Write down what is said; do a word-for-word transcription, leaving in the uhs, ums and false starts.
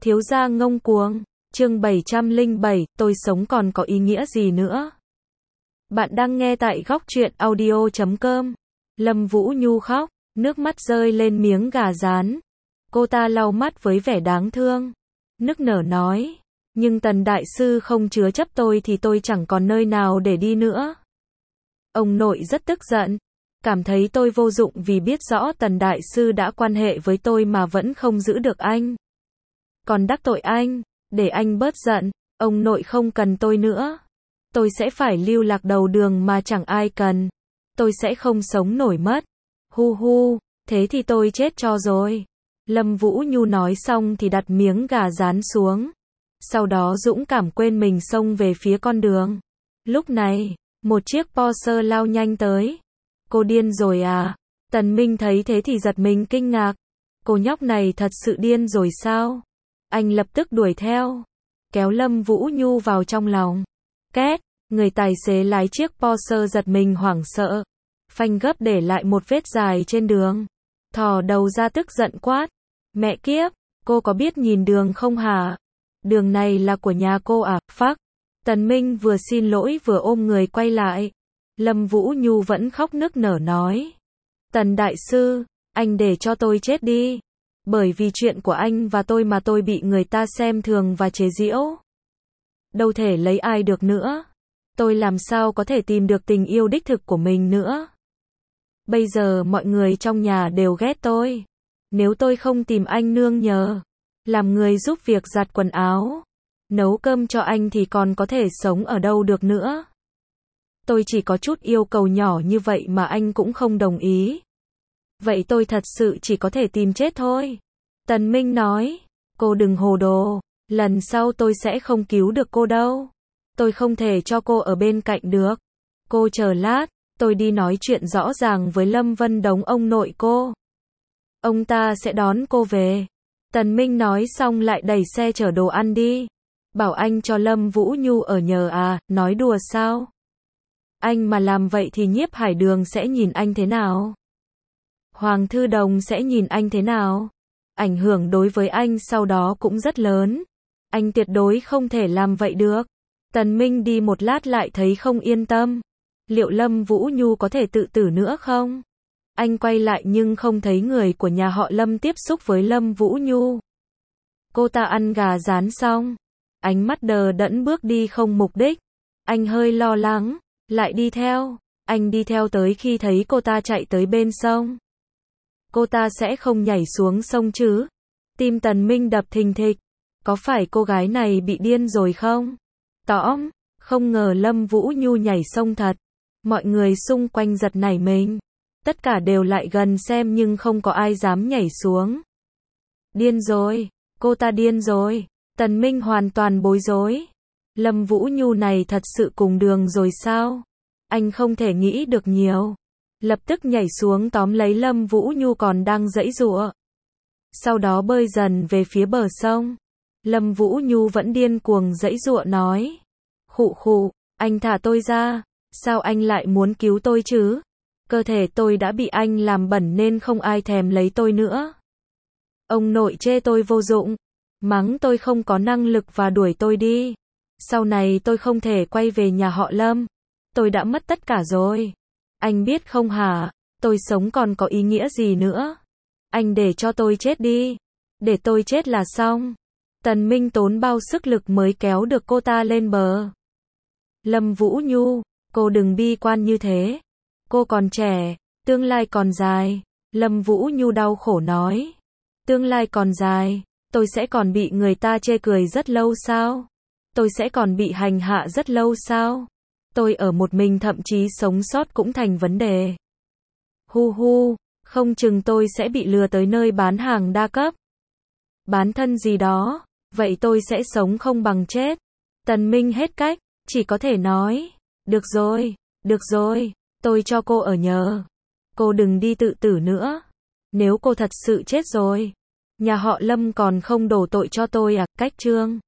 Thiếu gia ngông cuồng. Chương bảy trăm lẻ bảy, tôi sống còn có ý nghĩa gì nữa? Bạn đang nghe tại góc truyện audio chấm com. Lâm Vũ Nhu khóc, nước mắt rơi lên miếng gà rán. Cô ta lau mắt với vẻ đáng thương, nức nở nói, nhưng Tần đại sư không chứa chấp tôi thì tôi chẳng còn nơi nào để đi nữa. Ông nội rất tức giận, cảm thấy tôi vô dụng vì biết rõ Tần đại sư đã quan hệ với tôi mà vẫn không giữ được anh. Còn đắc tội anh, để anh bớt giận, ông nội không cần tôi nữa. Tôi sẽ phải lưu lạc đầu đường mà chẳng ai cần. Tôi sẽ không sống nổi mất. Hu hu, thế thì tôi chết cho rồi. Lâm Vũ Nhu nói xong thì đặt miếng gà rán xuống. Sau đó dũng cảm quên mình xông về phía con đường. Lúc này, một chiếc Porsche lao nhanh tới. Cô điên rồi à? Tần Minh thấy thế thì giật mình kinh ngạc. Cô nhóc này thật sự điên rồi sao? Anh lập tức đuổi theo, kéo Lâm Vũ Nhu vào trong lòng. Két, người tài xế lái chiếc Porsche giật mình hoảng sợ. Phanh gấp để lại một vết dài trên đường. Thò đầu ra tức giận quát. Mẹ kiếp, cô có biết nhìn đường không hả? Đường này là của nhà cô à? Phắc. Tần Minh vừa xin lỗi vừa ôm người quay lại. Lâm Vũ Nhu vẫn khóc nức nở nói. Tần đại sư, anh để cho tôi chết đi. Bởi vì chuyện của anh và tôi mà tôi bị người ta xem thường và chế giễu. Đâu thể lấy ai được nữa. Tôi làm sao có thể tìm được tình yêu đích thực của mình nữa. Bây giờ mọi người trong nhà đều ghét tôi. Nếu tôi không tìm anh nương nhờ, làm người giúp việc giặt quần áo, nấu cơm cho anh thì còn có thể sống ở đâu được nữa. Tôi chỉ có chút yêu cầu nhỏ như vậy mà anh cũng không đồng ý. Vậy tôi thật sự chỉ có thể tìm chết thôi. Tần Minh nói, cô đừng hồ đồ, lần sau tôi sẽ không cứu được cô đâu. Tôi không thể cho cô ở bên cạnh được. Cô chờ lát, tôi đi nói chuyện rõ ràng với Lâm Vân Đống ông nội cô. Ông ta sẽ đón cô về. Tần Minh nói xong lại đẩy xe chở đồ ăn đi. Bảo anh cho Lâm Vũ Nhu ở nhờ à, nói đùa sao? Anh mà làm vậy thì Nhiếp Hải Đường sẽ nhìn anh thế nào? Hoàng Thư Đồng sẽ nhìn anh thế nào? Ảnh hưởng đối với anh sau đó cũng rất lớn. Anh tuyệt đối không thể làm vậy được. Tần Minh đi một lát lại thấy không yên tâm. Liệu Lâm Vũ Nhu có thể tự tử nữa không? Anh quay lại nhưng không thấy người của nhà họ Lâm tiếp xúc với Lâm Vũ Nhu. Cô ta ăn gà rán xong, ánh mắt đờ đẫn bước đi không mục đích. Anh hơi lo lắng, lại đi theo. Anh đi theo tới khi thấy cô ta chạy tới bên sông. Cô ta sẽ không nhảy xuống sông chứ? Tim Tần Minh đập thình thịch. Có phải cô gái này bị điên rồi không? Tõm, không ngờ Lâm Vũ Nhu nhảy sông thật. Mọi người xung quanh giật nảy mình. Tất cả đều lại gần xem nhưng không có ai dám nhảy xuống. Điên rồi, cô ta điên rồi. Tần Minh hoàn toàn bối rối. Lâm Vũ Nhu này thật sự cùng đường rồi sao? Anh không thể nghĩ được nhiều. Lập tức nhảy xuống tóm lấy Lâm Vũ Nhu còn đang giãy giụa. Sau đó bơi dần về phía bờ sông. Lâm Vũ Nhu vẫn điên cuồng giãy giụa nói. Khụ khụ, anh thả tôi ra. Sao anh lại muốn cứu tôi chứ? Cơ thể tôi đã bị anh làm bẩn nên không ai thèm lấy tôi nữa. Ông nội chê tôi vô dụng, mắng tôi không có năng lực và đuổi tôi đi. Sau này tôi không thể quay về nhà họ Lâm. Tôi đã mất tất cả rồi. Anh biết không hả? Tôi sống còn có ý nghĩa gì nữa? Anh để cho tôi chết đi. Để tôi chết là xong. Tần Minh tốn bao sức lực mới kéo được cô ta lên bờ. Lâm Vũ Nhu, cô đừng bi quan như thế. Cô còn trẻ, tương lai còn dài. Lâm Vũ Nhu đau khổ nói. Tương lai còn dài, tôi sẽ còn bị người ta chê cười rất lâu sao? Tôi sẽ còn bị hành hạ rất lâu sao? Tôi ở một mình thậm chí sống sót cũng thành vấn đề. Hu hu, không chừng tôi sẽ bị lừa tới nơi bán hàng đa cấp. Bán thân gì đó, vậy tôi sẽ sống không bằng chết. Tần Minh hết cách, chỉ có thể nói. Được rồi, được rồi, tôi cho cô ở nhờ. Cô đừng đi tự tử nữa. Nếu cô thật sự chết rồi, nhà họ Lâm còn không đổ tội cho tôi à? Cách chương